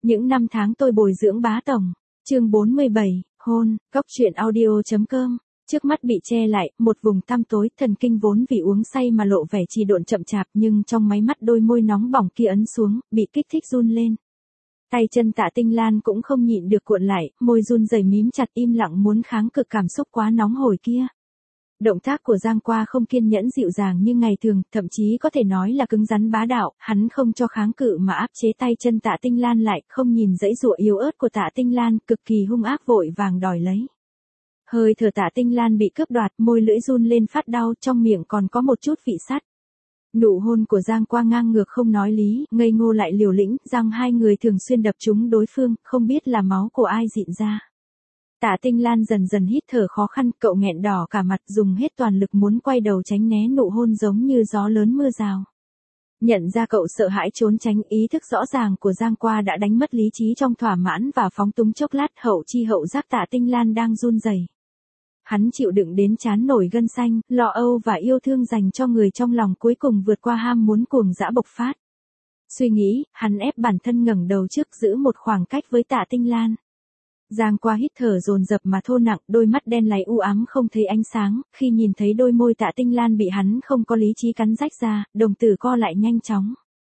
Những năm tháng tôi bồi dưỡng bá tổng. Chương 47, hôn, Cóc truyện audio.com. Trước mắt bị che lại, một vùng tăm tối, thần kinh vốn vì uống say mà lộ vẻ trì độn chậm chạp, nhưng trong máy mắt đôi môi nóng bỏng kia ấn xuống, bị kích thích run lên. Tay chân Tạ Tinh Lan cũng không nhịn được cuộn lại, môi run rẩy mím chặt im lặng muốn kháng cự cảm xúc quá nóng hổi kia. Động tác của Giang Qua không kiên nhẫn dịu dàng như ngày thường, thậm chí có thể nói là cứng rắn bá đạo, hắn không cho kháng cự mà áp chế tay chân Tạ Tinh Lan lại, không nhìn dãy dụa yếu ớt của Tạ Tinh Lan, cực kỳ hung ác vội vàng đòi lấy. Hơi thở Tạ Tinh Lan bị cướp đoạt, môi lưỡi run lên phát đau, trong miệng còn có một chút vị sắt. Nụ hôn của Giang Qua ngang ngược không nói lý, ngây ngô lại liều lĩnh, rằng hai người thường xuyên đập trúng đối phương, không biết là máu của ai dịn ra. Tạ Tinh Lan dần dần hít thở khó khăn, cậu nghẹn đỏ cả mặt, dùng hết toàn lực muốn quay đầu tránh né nụ hôn giống như gió lớn mưa rào. Nhận ra cậu sợ hãi trốn tránh, ý thức rõ ràng của Giang Qua đã đánh mất lý trí trong thỏa mãn và phóng túng chốc lát, hậu chi hậu giác Tạ Tinh Lan đang run rẩy. Hắn chịu đựng đến trán nổi gân xanh, lo âu và yêu thương dành cho người trong lòng cuối cùng vượt qua ham muốn cuồng dã bộc phát. Suy nghĩ, hắn ép bản thân ngẩng đầu trước giữ một khoảng cách với Tạ Tinh Lan. Giang Qua hít thở dồn dập mà thô nặng, đôi mắt đen láy u ám không thấy ánh sáng, khi nhìn thấy đôi môi Tạ Tinh Lan bị hắn không có lý trí cắn rách ra, đồng tử co lại nhanh chóng.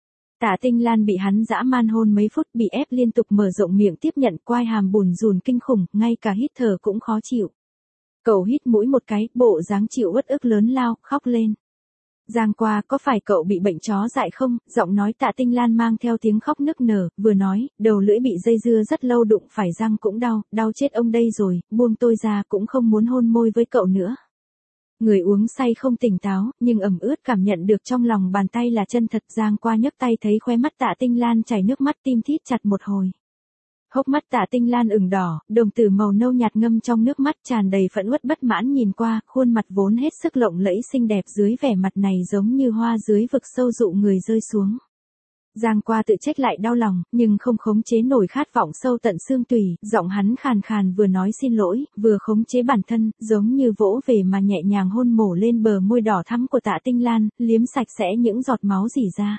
Tạ Tinh Lan bị hắn dã man hôn mấy phút, bị ép liên tục mở rộng miệng tiếp nhận, quai hàm bùn rùn kinh khủng, ngay cả hít thở cũng khó chịu. Cậu hít mũi một cái, bộ dáng chịu uất ức lớn lao, khóc lên. Giang Qua, có phải cậu bị bệnh chó dại không? Giọng nói Tạ Tinh Lan mang theo tiếng khóc nức nở, vừa nói, đầu lưỡi bị dây dưa rất lâu, đụng phải răng cũng đau, đau chết ông đây rồi, buông tôi ra, cũng không muốn hôn môi với cậu nữa. Người uống say không tỉnh táo, nhưng ẩm ướt cảm nhận được trong lòng bàn tay là chân thật. Giang Qua nhấc tay thấy khóe mắt Tạ Tinh Lan chảy nước mắt, tim thít chặt một hồi. Hốc mắt Tạ Tinh Lan ửng đỏ, đồng tử màu nâu nhạt ngâm trong nước mắt, tràn đầy phẫn uất bất mãn nhìn qua, khuôn mặt vốn hết sức lộng lẫy xinh đẹp dưới vẻ mặt này giống như hoa dưới vực sâu dụ người rơi xuống. Giang Qua tự trách lại đau lòng, nhưng không khống chế nổi khát vọng sâu tận xương tủy, giọng hắn khàn khàn vừa nói xin lỗi, vừa khống chế bản thân, giống như vỗ về mà nhẹ nhàng hôn mổ lên bờ môi đỏ thắm của Tạ Tinh Lan, liếm sạch sẽ những giọt máu rỉ ra.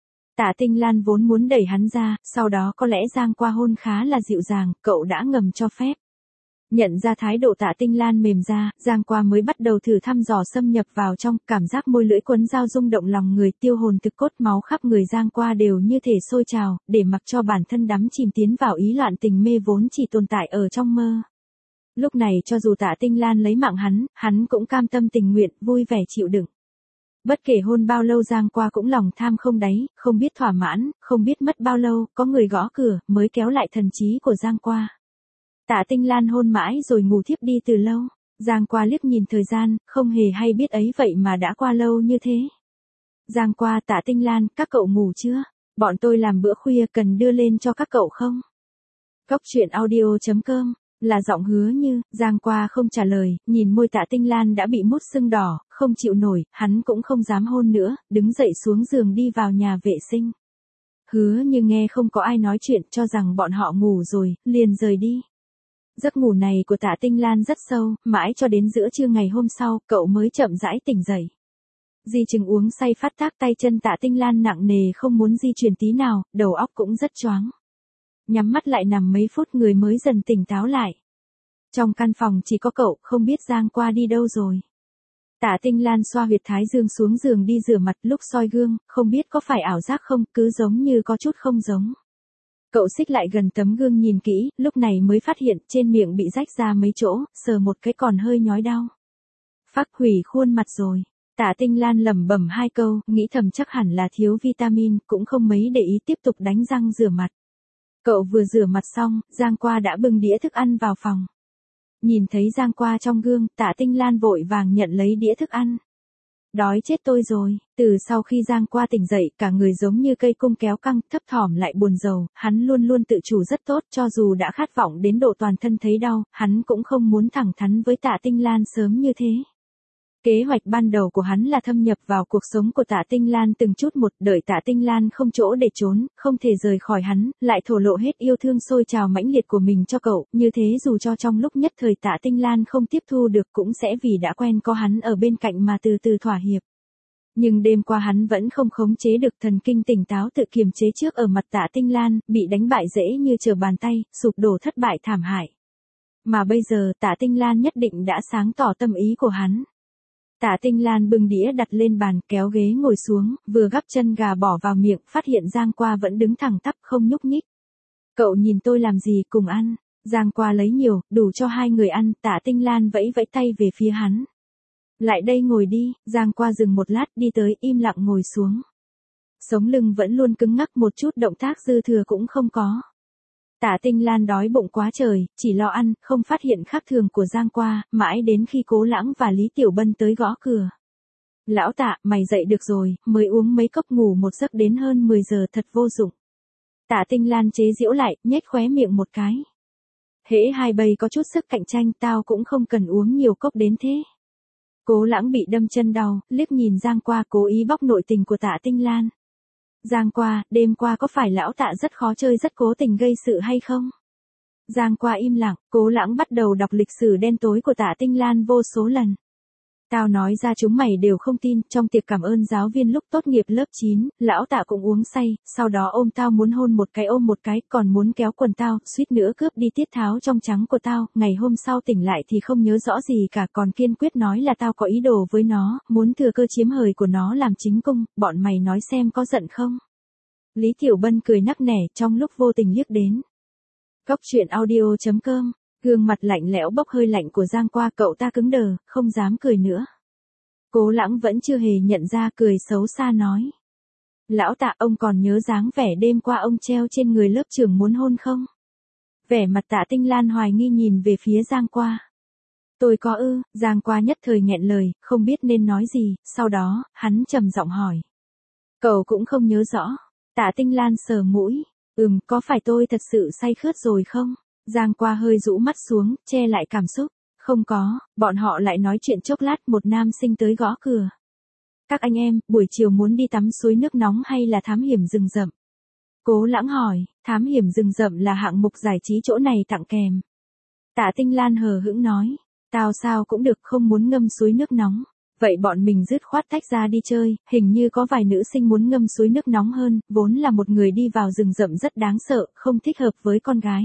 Tạ Tinh Lan vốn muốn đẩy hắn ra, sau đó có lẽ Giang Qua hôn khá là dịu dàng, cậu đã ngầm cho phép. Nhận ra thái độ Tạ Tinh Lan mềm ra, Giang Qua mới bắt đầu thử thăm dò xâm nhập vào trong, cảm giác môi lưỡi quấn dao rung động lòng người, tiêu hồn thực cốt, máu khắp người Giang Qua đều như thể sôi trào, để mặc cho bản thân đắm chìm tiến vào ý loạn tình mê vốn chỉ tồn tại ở trong mơ. Lúc này cho dù Tạ Tinh Lan lấy mạng hắn cũng cam tâm tình nguyện, vui vẻ chịu đựng. Bất kể hôn bao lâu Giang Qua cũng lòng tham không đáy, không biết thỏa mãn, không biết mất bao lâu, có người gõ cửa, mới kéo lại thần trí của Giang Qua. Tạ Tinh Lan hôn mãi rồi ngủ thiếp đi từ lâu. Giang Qua liếc nhìn thời gian, không hề hay biết ấy vậy mà đã qua lâu như thế. Giang Qua, Tạ Tinh Lan, các cậu ngủ chưa? Bọn tôi làm bữa khuya, cần đưa lên cho các cậu không? Cóc truyện audio.com. Là giọng Hứa Như. Giang Qua không trả lời, nhìn môi Tạ Tinh Lan đã bị mút sưng đỏ, không chịu nổi, hắn cũng không dám hôn nữa, đứng dậy xuống giường đi vào nhà vệ sinh. Hứa Như nghe không có ai nói chuyện, cho rằng bọn họ ngủ rồi, liền rời đi. Giấc ngủ này của Tạ Tinh Lan rất sâu, mãi cho đến giữa trưa ngày hôm sau, cậu mới chậm rãi tỉnh dậy. Di chứng uống say phát tác, tay chân Tạ Tinh Lan nặng nề không muốn di chuyển tí nào, đầu óc cũng rất choáng. Nhắm mắt lại nằm mấy phút người mới dần tỉnh táo lại. Trong căn phòng chỉ có cậu, không biết Giang Qua đi đâu rồi. Tạ Tinh Lan xoa huyệt thái dương xuống giường đi rửa mặt, lúc soi gương, không biết có phải ảo giác không, cứ giống như có chút không giống. Cậu xích lại gần tấm gương nhìn kỹ, lúc này mới phát hiện trên miệng bị rách ra mấy chỗ, sờ một cái còn hơi nhói đau. Phác hủy khuôn mặt rồi. Tạ Tinh Lan lẩm bẩm hai câu, nghĩ thầm chắc hẳn là thiếu vitamin, cũng không mấy để ý tiếp tục đánh răng rửa mặt. Cậu vừa rửa mặt xong, Giang Qua đã bưng đĩa thức ăn vào phòng. Nhìn thấy Giang Qua trong gương, Tạ Tinh Lan vội vàng nhận lấy đĩa thức ăn. Đói chết tôi rồi. Từ sau khi Giang Qua tỉnh dậy, cả người giống như cây cung kéo căng, thấp thỏm lại buồn rầu, hắn luôn luôn tự chủ rất tốt, cho dù đã khát vọng đến độ toàn thân thấy đau, hắn cũng không muốn thẳng thắn với Tạ Tinh Lan sớm như thế. Kế hoạch ban đầu của hắn là thâm nhập vào cuộc sống của Tạ Tinh Lan từng chút một, đợi Tạ Tinh Lan không chỗ để trốn, không thể rời khỏi hắn, lại thổ lộ hết yêu thương sôi trào mãnh liệt của mình cho cậu, như thế dù cho trong lúc nhất thời Tạ Tinh Lan không tiếp thu được cũng sẽ vì đã quen có hắn ở bên cạnh mà từ từ thỏa hiệp. Nhưng đêm qua hắn vẫn không khống chế được thần kinh tỉnh táo tự kiềm chế trước ở mặt Tạ Tinh Lan, bị đánh bại dễ như trở bàn tay, sụp đổ thất bại thảm hại. Mà bây giờ Tạ Tinh Lan nhất định đã sáng tỏ tâm ý của hắn. Tạ Tinh Lan bưng đĩa đặt lên bàn, kéo ghế ngồi xuống, vừa gắp chân gà bỏ vào miệng, phát hiện Giang Qua vẫn đứng thẳng tắp không nhúc nhích. Cậu nhìn tôi làm gì, cùng ăn. Giang Qua lấy nhiều, đủ cho hai người ăn. Tạ Tinh Lan vẫy vẫy tay về phía hắn. Lại đây ngồi đi. Giang Qua dừng một lát, đi tới im lặng ngồi xuống. Sống lưng vẫn luôn cứng ngắc, một chút động tác dư thừa cũng không có. Tạ Tinh Lan đói bụng quá trời, chỉ lo ăn, không phát hiện khác thường của Giang Qua, mãi đến khi Cố Lãng và Lý Tiểu Bân tới gõ cửa. Lão Tạ, mày dậy được rồi, mới uống mấy cốc ngủ một giấc đến hơn 10 giờ thật vô dụng. Tạ Tinh Lan chế giễu lại, nhếch khóe miệng một cái. Hễ hai bầy có chút sức cạnh tranh, tao cũng không cần uống nhiều cốc đến thế. Cố Lãng bị đâm chân đau, liếc nhìn Giang Qua cố ý bóc nội tình của Tạ Tinh Lan. Giang Qua, đêm qua có phải lão Tạ rất khó chơi, rất cố tình gây sự hay không? Giang Qua im lặng, Cố Lãng bắt đầu đọc lịch sử đen tối của Tạ Tinh Lan vô số lần. Tao nói ra chúng mày đều không tin, trong tiệc cảm ơn giáo viên lúc tốt nghiệp lớp 9, lão Tạ cũng uống say, sau đó ôm tao muốn hôn một cái ôm một cái, còn muốn kéo quần tao, suýt nữa cướp đi tiết tháo trong trắng của tao, ngày hôm sau tỉnh lại thì không nhớ rõ gì cả, còn kiên quyết nói là tao có ý đồ với nó, muốn thừa cơ chiếm hời của nó làm chính cung, bọn mày nói xem có giận không? Lý Tiểu Bân cười nắc nẻ trong lúc vô tình liếc đến. Cóc truyện audio.com. Gương mặt lạnh lẽo bốc hơi lạnh của Giang Qua, cậu ta cứng đờ, không dám cười nữa. Cố Lãng vẫn chưa hề nhận ra, cười xấu xa nói. Lão Tạ, ông còn nhớ dáng vẻ đêm qua ông treo trên người lớp trưởng muốn hôn không? Vẻ mặt Tạ Tinh Lan hoài nghi nhìn về phía Giang Qua. Tôi có ư? Giang Qua nhất thời nghẹn lời, không biết nên nói gì, sau đó, hắn trầm giọng hỏi. Cậu cũng không nhớ rõ. Tạ Tinh Lan sờ mũi. Có phải tôi thật sự say khướt rồi không? Giang Qua hơi rũ mắt xuống, che lại cảm xúc. Không có, bọn họ lại nói chuyện chốc lát, một nam sinh tới gõ cửa. Các anh em, buổi chiều muốn đi tắm suối nước nóng hay là thám hiểm rừng rậm? Cố Lãng hỏi, thám hiểm rừng rậm là hạng mục giải trí chỗ này tặng kèm. Tạ Tinh Lan hờ hững nói, tao sao cũng được, không muốn ngâm suối nước nóng. Vậy bọn mình dứt khoát tách ra đi chơi, hình như có vài nữ sinh muốn ngâm suối nước nóng hơn, vốn là một người đi vào rừng rậm rất đáng sợ, không thích hợp với con gái.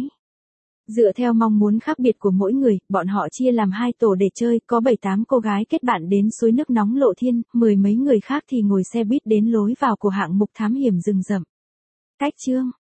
Dựa theo mong muốn khác biệt của mỗi người, bọn họ chia làm 2 tổ để chơi, có 7-8 cô gái kết bạn đến suối nước nóng Lộ Thiên, 10 mấy người khác thì ngồi xe buýt đến lối vào của hạng mục thám hiểm rừng rậm. Cách chương